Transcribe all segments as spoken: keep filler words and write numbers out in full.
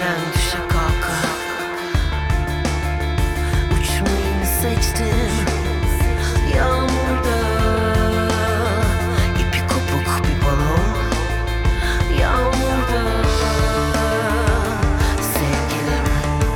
peşinden düşe kalka uçmayı seçtim yağmurda. İpi kopuk bir balon yağmurda. Sevgilim,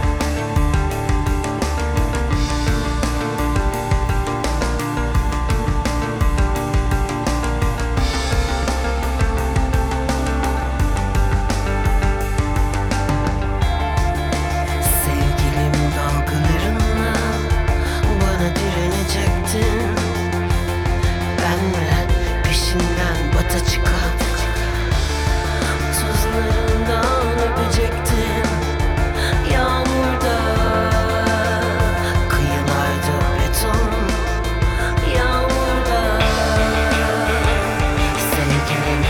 sevgilim dalgalarınla bana direnecektin. Ben mi peşinden bata çıkıp tuzlarından öpecektim yağmurda. Kıyılarda beton yağmurda. Sevgilim,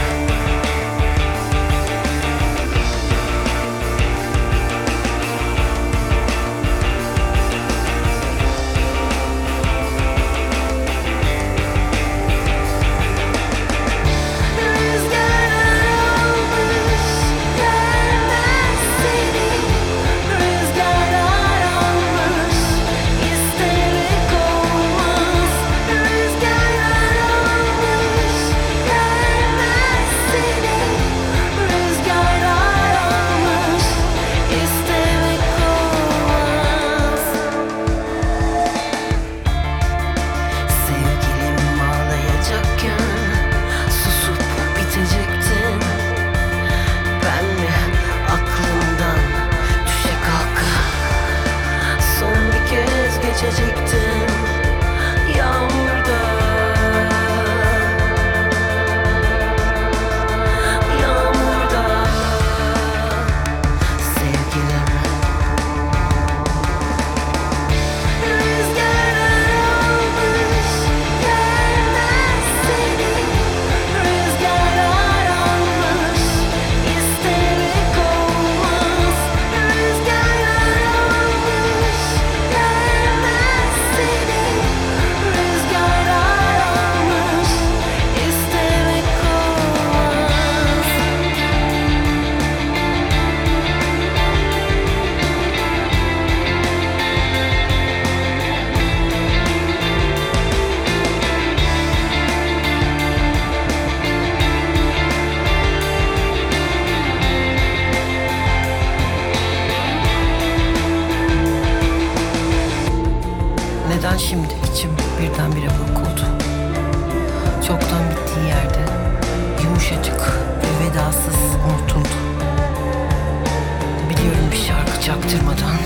geçecektim yağmurda. Yağmurda. Sevgilim, rüzgarlar almış gelmez seni. Rüzgarlar almış istemek olmaz. Rüzgarlar almış gelmez seni. Rüzgarlar almış istemek olmaz. Neden şimdi içim birdenbire burkuldu? Çoktan bittiği yerde yumuşacık ve vedasız unutuldu. Biliyorum bir şarkı çaktırmadan